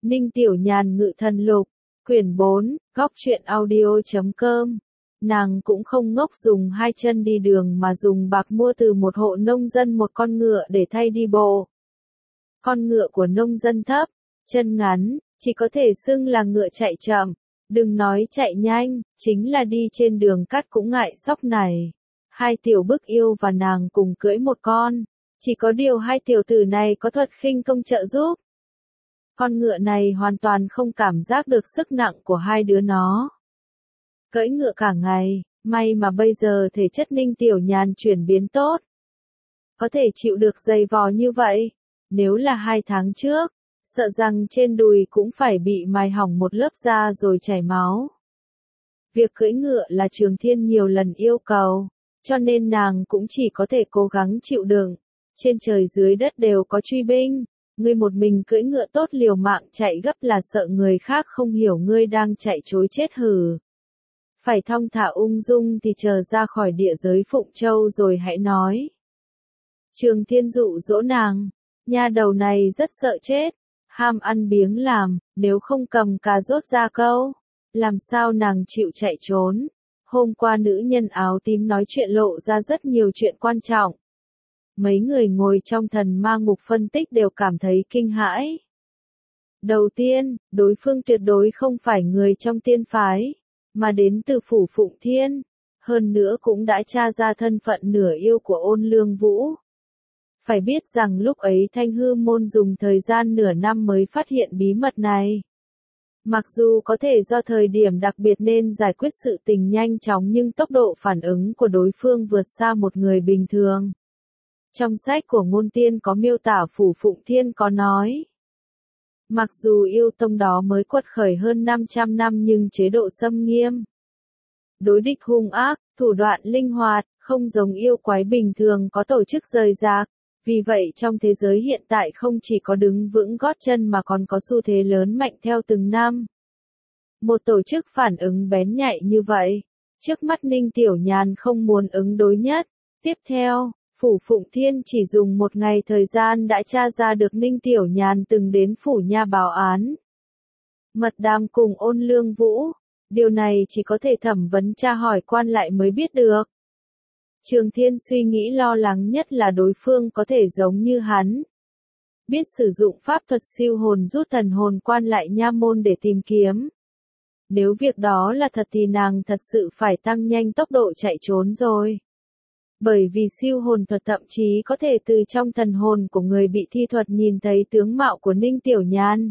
Ninh Tiểu Nhàn Ngự Thần Lục, quyển 4, góc truyện audio.com. Nàng cũng không ngốc dùng hai chân đi đường mà dùng bạc mua từ một hộ nông dân một con ngựa để thay đi bộ. Con ngựa của nông dân thấp, chân ngắn, chỉ có thể xưng là ngựa chạy chậm, đừng nói chạy nhanh, chính là đi trên đường cát cũng ngại sóc này. Hai tiểu bức yêu và nàng cùng cưỡi một con, chỉ có điều hai tiểu tử này có thuật khinh công trợ giúp. Con ngựa này hoàn toàn không cảm giác được sức nặng của hai đứa nó. Cưỡi ngựa cả ngày, may mà bây giờ thể chất Ninh Tiểu Nhàn chuyển biến tốt. Có thể chịu được dày vò như vậy, nếu là 2 tháng trước, sợ rằng trên đùi cũng phải bị mài hỏng một lớp da rồi chảy máu. Việc cưỡi ngựa là Trường Thiên nhiều lần yêu cầu, cho nên nàng cũng chỉ có thể cố gắng chịu đựng. Trên trời dưới đất đều có truy binh, ngươi một mình cưỡi ngựa tốt liều mạng chạy gấp là sợ người khác không hiểu ngươi đang chạy trối chết hử. Phải thong thả ung dung thì chờ ra khỏi địa giới Phụng Châu rồi hãy nói. Trường Thiên dụ dỗ nàng, nha đầu này rất sợ chết, ham ăn biếng làm, nếu không cầm cà rốt ra câu, làm sao nàng chịu chạy trốn. Hôm qua nữ nhân áo tím nói chuyện lộ ra rất nhiều chuyện quan trọng. Mấy người ngồi trong thần ma ngục phân tích đều cảm thấy kinh hãi. Đầu tiên, đối phương tuyệt đối không phải người trong tiên phái, mà đến từ phủ Phụng Thiên, hơn nữa cũng đã tra ra thân phận nửa yêu của Ôn Lương Vũ. Phải biết rằng lúc ấy Thanh Hư Môn dùng thời gian nửa năm mới phát hiện bí mật này. Mặc dù có thể do thời điểm đặc biệt nên giải quyết sự tình nhanh chóng nhưng tốc độ phản ứng của đối phương vượt xa một người bình thường. Trong sách của Ngôn Tiên có miêu tả phủ Phụng Thiên có nói. Mặc dù yêu tông đó mới quật khởi hơn 500 năm nhưng chế độ xâm nghiêm. Đối địch hung ác, thủ đoạn linh hoạt, không giống yêu quái bình thường có tổ chức rời rạc. Vì vậy trong thế giới hiện tại không chỉ có đứng vững gót chân mà còn có xu thế lớn mạnh theo từng năm. Một tổ chức phản ứng bén nhạy như vậy, trước mắt Ninh Tiểu Nhàn không muốn ứng đối nhất. Tiếp theo, phủ Phụng Thiên chỉ dùng 1 ngày thời gian đã tra ra được Ninh Tiểu Nhàn từng đến phủ nha báo án. Mật đàm cùng Ôn Lương Vũ, điều này chỉ có thể thẩm vấn tra hỏi quan lại mới biết được. Trường Thiên suy nghĩ lo lắng nhất là đối phương có thể giống như hắn. Biết sử dụng pháp thuật siêu hồn rút thần hồn quan lại nha môn để tìm kiếm. Nếu việc đó là thật thì nàng thật sự phải tăng nhanh tốc độ chạy trốn rồi. Bởi vì siêu hồn thuật thậm chí có thể từ trong thần hồn của người bị thi thuật nhìn thấy tướng mạo của Ninh Tiểu Nhàn.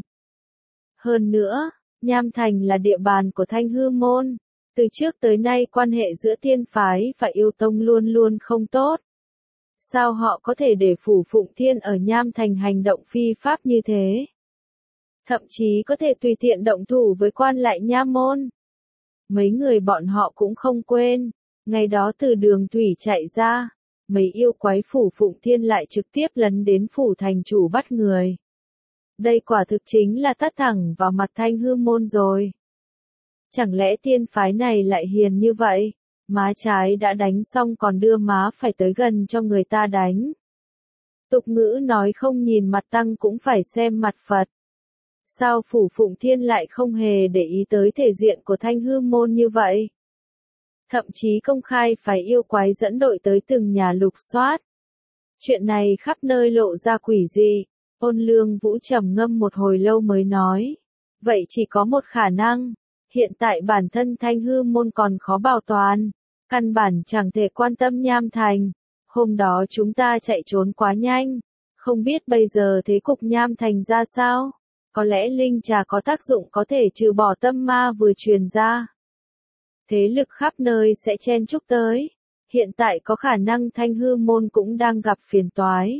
Hơn nữa, Nham Thành là địa bàn của Thanh Hư Môn. Từ trước tới nay quan hệ giữa tiên phái và yêu tông luôn luôn không tốt. Sao họ có thể để phủ Phụng Thiên ở Nham Thành hành động phi pháp như thế? Thậm chí có thể tùy tiện động thủ với quan lại nha môn. Mấy người bọn họ cũng không quên, ngày đó từ đường thủy chạy ra, mấy yêu quái phủ Phụng Thiên lại trực tiếp lấn đến phủ thành chủ bắt người. Đây quả thực chính là tát thẳng vào mặt Thanh Hư Môn rồi. Chẳng lẽ tiên phái này lại hiền như vậy, má trái đã đánh xong còn đưa má phải tới gần cho người ta đánh. Tục ngữ nói không nhìn mặt tăng cũng phải xem mặt Phật. Sao phủ Phụng Thiên lại không hề để ý tới thể diện của Thanh Hư Môn như vậy? Thậm chí công khai phải yêu quái dẫn đội tới từng nhà lục soát. Chuyện này khắp nơi lộ ra quỷ dị. Ôn Lương Vũ trầm ngâm một hồi lâu mới nói. Vậy chỉ có một khả năng. Hiện tại bản thân Thanh Hư Môn còn khó bảo toàn. Căn bản chẳng thể quan tâm Nham Thành. Hôm đó chúng ta chạy trốn quá nhanh. Không biết bây giờ thế cục Nham Thành ra sao? Có lẽ linh trà có tác dụng có thể trừ bỏ tâm ma vừa truyền ra. Thế lực khắp nơi sẽ chen chúc tới. Hiện tại có khả năng Thanh Hư Môn cũng đang gặp phiền toái.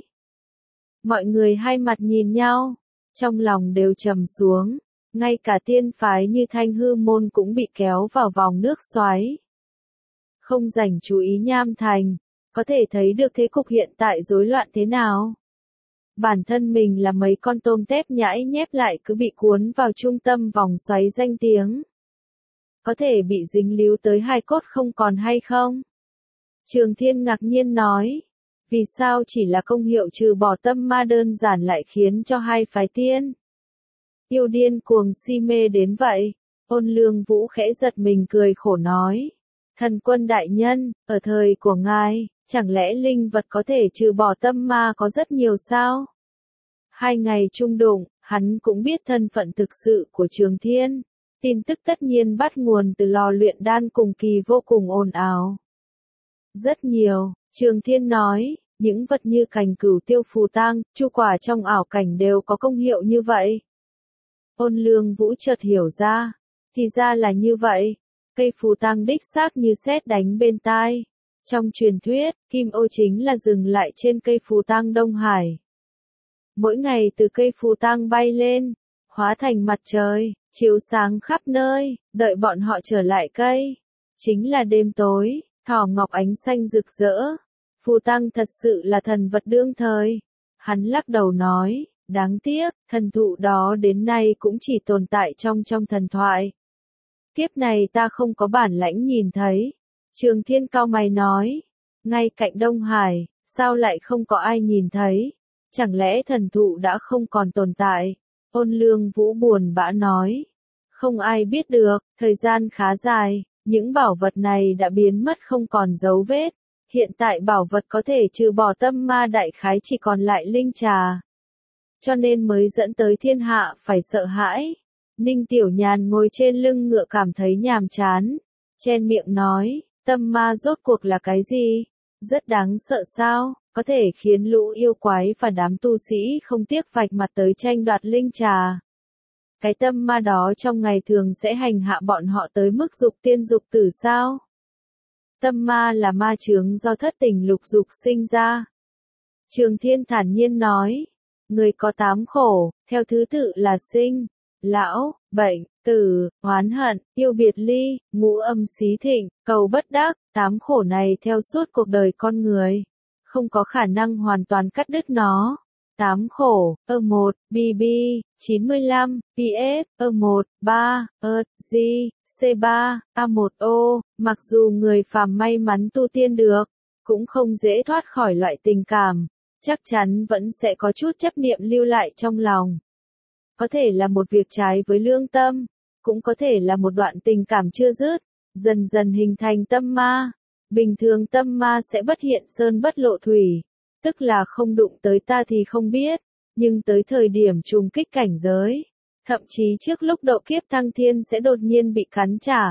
Mọi người hai mặt nhìn nhau, trong lòng đều trầm xuống. Ngay cả tiên phái như Thanh Hư Môn cũng bị kéo vào vòng nước xoáy. Không dành chú ý Nham Thành, có thể thấy được thế cục hiện tại rối loạn thế nào. Bản thân mình là mấy con tôm tép nhãi nhép lại cứ bị cuốn vào trung tâm vòng xoáy danh tiếng. Có thể bị dính líu tới hai cốt không còn hay không? Trường Thiên ngạc nhiên nói. Vì sao chỉ là công hiệu trừ bỏ tâm ma đơn giản lại khiến cho hai phái tiên Yêu điên cuồng si mê đến vậy. Ôn Lương Vũ khẽ giật mình cười khổ nói. Thần quân đại nhân, ở thời của ngài, chẳng lẽ linh vật có thể trừ bỏ tâm ma có rất nhiều sao? 2 ngày chung đụng, hắn cũng biết thân phận thực sự của Trường Thiên. Tin tức tất nhiên bắt nguồn từ lò luyện đan cùng kỳ vô cùng ồn ào. Rất nhiều, Trường Thiên nói, những vật như cành cửu tiêu phù tang, chu quả trong ảo cảnh đều có công hiệu như vậy. Ôn Lương Vũ chợt hiểu ra, thì ra là như vậy. Cây phù tang đích xác như sét đánh bên tai. Trong truyền thuyết, Kim Ô chính là dừng lại trên cây phù tang Đông Hải. Mỗi ngày từ cây phù tang bay lên, hóa thành mặt trời, chiếu sáng khắp nơi, đợi bọn họ trở lại cây. Chính là đêm tối, thỏ ngọc ánh xanh rực rỡ. Phù tang thật sự là thần vật đương thời. Hắn lắc đầu nói, đáng tiếc, thần thụ đó đến nay cũng chỉ tồn tại trong thần thoại. Kiếp này ta không có bản lãnh nhìn thấy. Trường Thiên cau mày nói, ngay cạnh Đông Hải, sao lại không có ai nhìn thấy? Chẳng lẽ thần thụ đã không còn tồn tại? Ôn Lương Vũ buồn bã nói, không ai biết được, thời gian khá dài, những bảo vật này đã biến mất không còn dấu vết. Hiện tại bảo vật có thể trừ bỏ tâm ma đại khái chỉ còn lại linh trà. Cho nên mới dẫn tới thiên hạ phải sợ hãi. Ninh Tiểu Nhàn ngồi trên lưng ngựa cảm thấy nhàm chán. Chen miệng nói, tâm ma rốt cuộc là cái gì? Rất đáng sợ sao? Có thể khiến lũ yêu quái và đám tu sĩ không tiếc vạch mặt tới tranh đoạt linh trà. Cái tâm ma đó trong ngày thường sẽ hành hạ bọn họ tới mức dục tiên dục tử sao? Tâm ma là ma chướng do thất tình lục dục sinh ra. Trường Thiên thản nhiên nói, người có 8 khổ, theo thứ tự là sinh, lão, bệnh, tử, oán hận, yêu biệt ly, ngũ âm xí thịnh, cầu bất đắc. 8 khổ này theo suốt cuộc đời con người, không có khả năng hoàn toàn cắt đứt nó. 8 khổ, E1, BB, 95, PS, E1, 3, G, C3, A1O, mặc dù người phàm may mắn tu tiên được, cũng không dễ thoát khỏi loại tình cảm, chắc chắn vẫn sẽ có chút chấp niệm lưu lại trong lòng. Có thể là một việc trái với lương tâm, cũng có thể là một đoạn tình cảm chưa dứt, dần dần hình thành tâm ma. Bình thường tâm ma sẽ bất hiện sơn bất lộ thủy, tức là không đụng tới ta thì không biết, nhưng tới thời điểm trùng kích cảnh giới, thậm chí trước lúc độ kiếp thăng thiên sẽ đột nhiên bị cắn trả.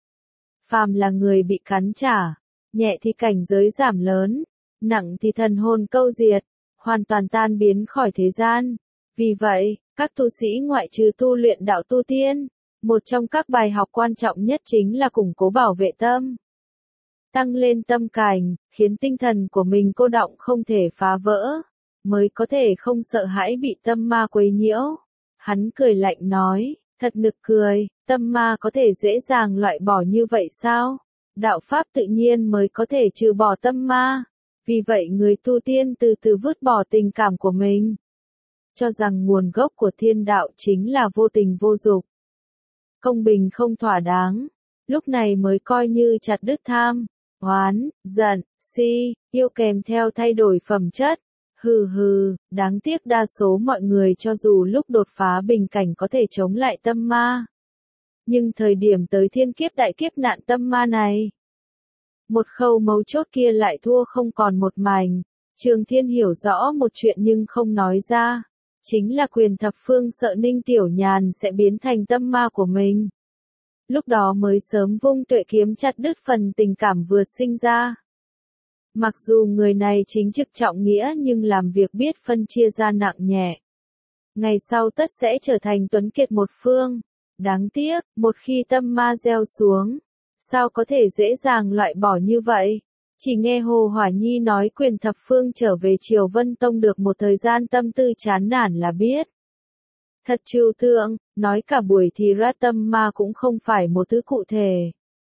Phàm là người bị cắn trả, nhẹ thì cảnh giới giảm lớn, nặng thì thần hồn câu diệt, hoàn toàn tan biến khỏi thế gian. Vì vậy, các tu sĩ ngoại trừ tu luyện đạo tu tiên, một trong các bài học quan trọng nhất chính là củng cố bảo vệ tâm. Tăng lên tâm cảnh, khiến tinh thần của mình cô đọng không thể phá vỡ, mới có thể không sợ hãi bị tâm ma quấy nhiễu. Hắn cười lạnh nói, thật nực cười, tâm ma có thể dễ dàng loại bỏ như vậy sao? Đạo pháp tự nhiên mới có thể trừ bỏ tâm ma. Vì vậy người tu tiên từ từ vứt bỏ tình cảm của mình, cho rằng nguồn gốc của thiên đạo chính là vô tình vô dục, công bình không thỏa đáng. Lúc này mới coi như chặt đứt tham, oán, giận, si, yêu kèm theo thay đổi phẩm chất. Đáng tiếc đa số mọi người cho dù lúc đột phá bình cảnh có thể chống lại tâm ma, nhưng thời điểm tới thiên kiếp đại kiếp nạn tâm ma này, một khâu mấu chốt kia lại thua không còn một mảnh. Trường Thiên hiểu rõ một chuyện nhưng không nói ra, chính là Quyền Thập Phương sợ Ninh Tiểu Nhàn sẽ biến thành tâm ma của mình. Lúc đó mới sớm vung tuệ kiếm chặt đứt phần tình cảm vừa sinh ra. Mặc dù người này chính trực trọng nghĩa nhưng làm việc biết phân chia ra nặng nhẹ. Ngày sau tất sẽ trở thành tuấn kiệt một phương. Đáng tiếc, một khi tâm ma gieo xuống, sao có thể dễ dàng loại bỏ như vậy? Chỉ nghe Hồ Hỏa Nhi nói Quyền Thập Phương trở về Triều Vân Tông được một thời gian tâm tư chán nản là biết. Thật trừu tượng, nói cả buổi thì ra tâm ma cũng không phải một thứ cụ thể.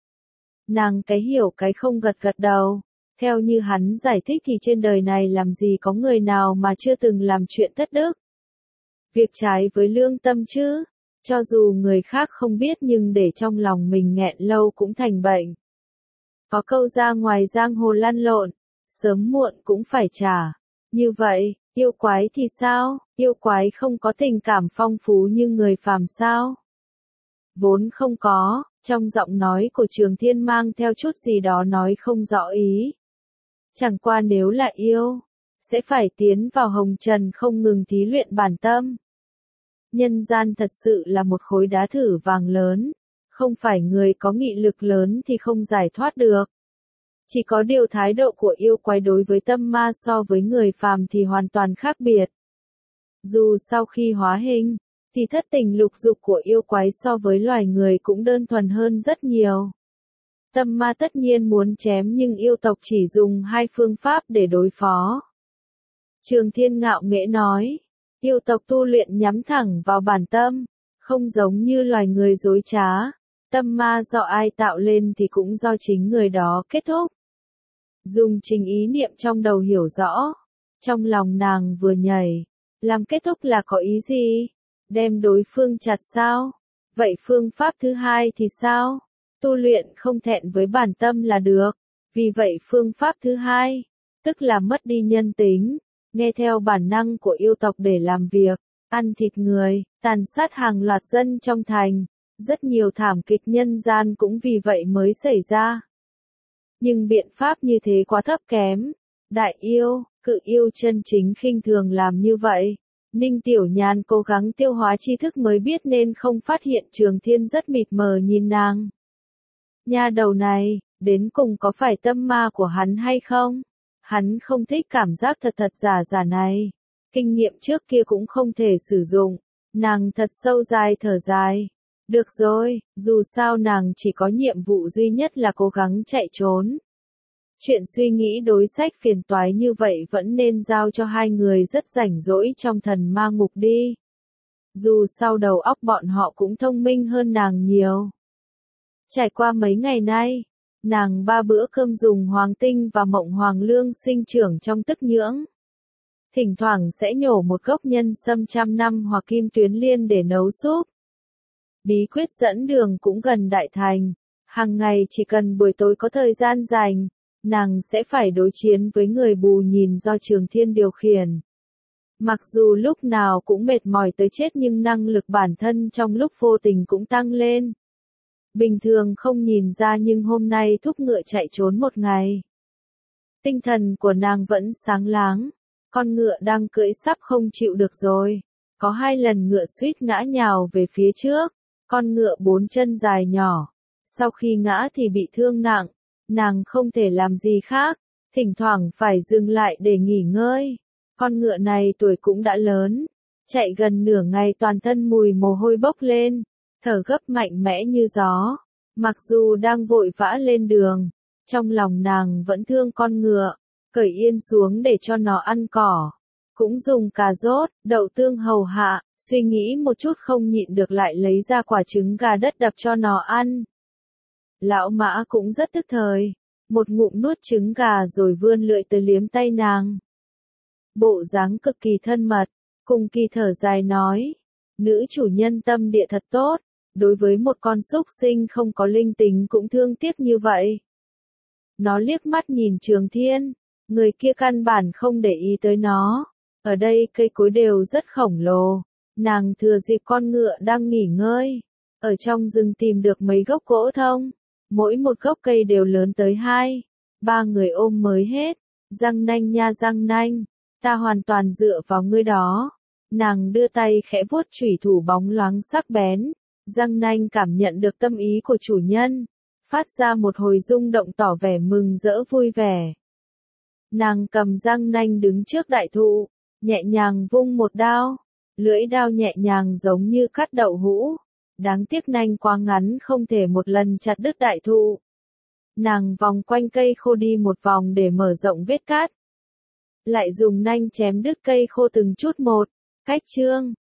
Nàng cái hiểu cái không gật gật đầu. Theo như hắn giải thích thì trên đời này làm gì có người nào mà chưa từng làm chuyện thất đức. Việc trái với lương tâm chứ, cho dù người khác không biết nhưng để trong lòng mình nghẹn lâu cũng thành bệnh. Có câu ra ngoài giang hồ lăn lộn, sớm muộn cũng phải trả. Như vậy, Yêu quái thì sao? Yêu quái không có tình cảm phong phú như người phàm sao? Vốn không có, trong giọng nói của Trường Thiên mang theo chút gì đó nói không rõ ý. Chẳng qua nếu là yêu, sẽ phải tiến vào hồng trần không ngừng thí luyện bản tâm. Nhân gian thật sự là một khối đá thử vàng lớn, không phải người có nghị lực lớn thì không giải thoát được. Chỉ có điều thái độ của yêu quái đối với tâm ma so với người phàm thì hoàn toàn khác biệt. Dù sau khi hóa hình, thì thất tình lục dục của yêu quái so với loài người cũng đơn thuần hơn rất nhiều. Tâm ma tất nhiên muốn chém nhưng yêu tộc chỉ dùng hai phương pháp để đối phó. Trường Thiên ngạo nghễ nói, yêu tộc tu luyện nhắm thẳng vào bản tâm, không giống như loài người dối trá. Tâm ma do ai tạo lên thì cũng do chính người đó kết thúc. Dùng trình ý niệm trong đầu hiểu rõ. Trong lòng nàng vừa nhảy. Làm kết thúc là có ý gì? Đem đối phương chặt sao? Vậy phương pháp thứ hai thì sao? Tu luyện không thẹn với bản tâm là được. Vì vậy phương pháp thứ hai, tức là mất đi nhân tính, nghe theo bản năng của yêu tộc để làm việc, ăn thịt người, tàn sát hàng loạt dân trong thành. Rất nhiều thảm kịch nhân gian cũng vì vậy mới xảy ra. Nhưng biện pháp như thế quá thấp kém. Đại yêu, cự yêu chân chính khinh thường làm như vậy. Ninh Tiểu Nhàn cố gắng tiêu hóa tri thức mới biết nên không phát hiện Trường Thiên rất mịt mờ nhìn nàng. Nha đầu này, đến cùng có phải tâm ma của hắn hay không? Hắn không thích cảm giác thật thật giả giả này. Kinh nghiệm trước kia cũng không thể sử dụng. Nàng thật sâu dài thở dài. Được rồi, dù sao nàng chỉ có nhiệm vụ duy nhất là cố gắng chạy trốn. Chuyện suy nghĩ đối sách phiền toái như vậy vẫn nên giao cho hai người rất rảnh rỗi trong thần ma ngục đi. Dù sau đầu óc bọn họ cũng thông minh hơn nàng nhiều. Trải qua mấy ngày nay, nàng 3 bữa cơm dùng hoàng tinh và mộng hoàng lương sinh trưởng trong tức nhưỡng. Thỉnh thoảng sẽ nhổ một gốc nhân sâm trăm năm hoặc kim tuyến liên để nấu súp. Bí quyết dẫn đường cũng gần đại thành. Hàng ngày chỉ cần buổi tối có thời gian rảnh, nàng sẽ phải đối chiến với người bù nhìn do Trường Thiên điều khiển. Mặc dù lúc nào cũng mệt mỏi tới chết nhưng năng lực bản thân trong lúc vô tình cũng tăng lên. Bình thường không nhìn ra nhưng hôm nay thúc ngựa chạy trốn một ngày. Tinh thần của nàng vẫn sáng láng. Con ngựa đang cưỡi sắp không chịu được rồi. Có 2 lần ngựa suýt ngã nhào về phía trước. Con ngựa 4 chân dài nhỏ. Sau khi ngã thì bị thương nặng. Nàng không thể làm gì khác. Thỉnh thoảng phải dừng lại để nghỉ ngơi. Con ngựa này tuổi cũng đã lớn. Chạy gần nửa ngày toàn thân mùi mồ hôi bốc lên. Thở gấp mạnh mẽ như gió. Mặc dù đang vội vã lên đường. Trong lòng nàng vẫn thương con ngựa. Cởi yên xuống để cho nó ăn cỏ. Cũng dùng cà rốt, đậu tương hầu hạ. Suy nghĩ một chút không nhịn được lại lấy ra quả trứng gà đất đập cho nó ăn. Lão mã cũng rất tức thời. Một ngụm nuốt trứng gà rồi vươn lưỡi tới liếm tay nàng. Bộ dáng cực kỳ thân mật. Cùng kỳ thở dài nói. Nữ chủ nhân tâm địa thật tốt. Đối với một con súc sinh không có linh tính cũng thương tiếc như vậy. Nó liếc mắt nhìn Trường Thiên. Người kia căn bản không để ý tới nó. Ở đây cây cối đều rất khổng lồ. Nàng thừa dịp con ngựa đang nghỉ ngơi. Ở trong rừng tìm được mấy gốc gỗ thông. Mỗi một gốc cây đều lớn tới 2-3 người ôm mới hết. Răng nanh nha răng nanh. Ta hoàn toàn dựa vào ngươi đó. Nàng đưa tay khẽ vuốt chủy thủ bóng loáng sắc bén. Răng nanh cảm nhận được tâm ý của chủ nhân. Phát ra một hồi rung động tỏ vẻ mừng rỡ vui vẻ. Nàng cầm răng nanh đứng trước đại thụ. Nhẹ nhàng vung một đao. Lưỡi đao nhẹ nhàng giống như cắt đậu hũ. Đáng tiếc nanh quá ngắn không thể một lần chặt đứt đại thụ. Nàng vòng quanh cây khô đi một vòng để mở rộng vết cát. Lại dùng nanh chém đứt cây khô từng chút một. Cách chương